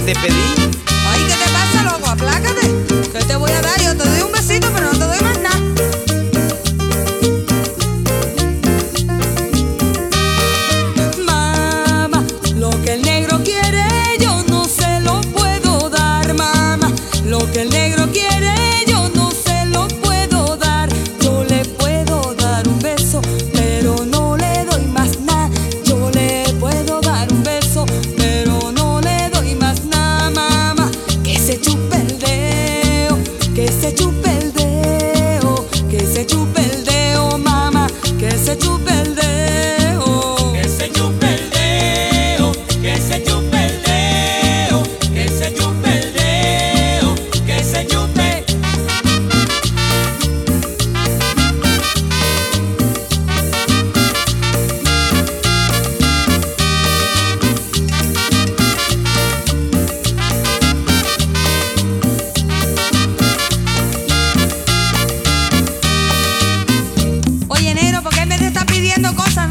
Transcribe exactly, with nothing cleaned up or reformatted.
te pedí. Ay, ¿qué te pasa, loco? Aplácate. ¿Qué te voy a dar? Yo te doy un besito, pero no te doy más nada. Mamá, lo que el negro quiere yo no se lo puedo dar, mamá. Lo que el negro quiere yo no se lo puedo dar. Yo le puedo dar un beso, pero no le doy más nada. Yo le puedo dar un beso, pero no le doy más nada, mamá. Que se chupe el dedo, que se chupe el dedo, que se chupe el dedo, mamá, que se chupe el dedo. Que se chupe el dedo, que se chupe el dedo, que se chupe el dedo, que se chupe. Oye, negro, ¿por qué me te está pidiendo cosas?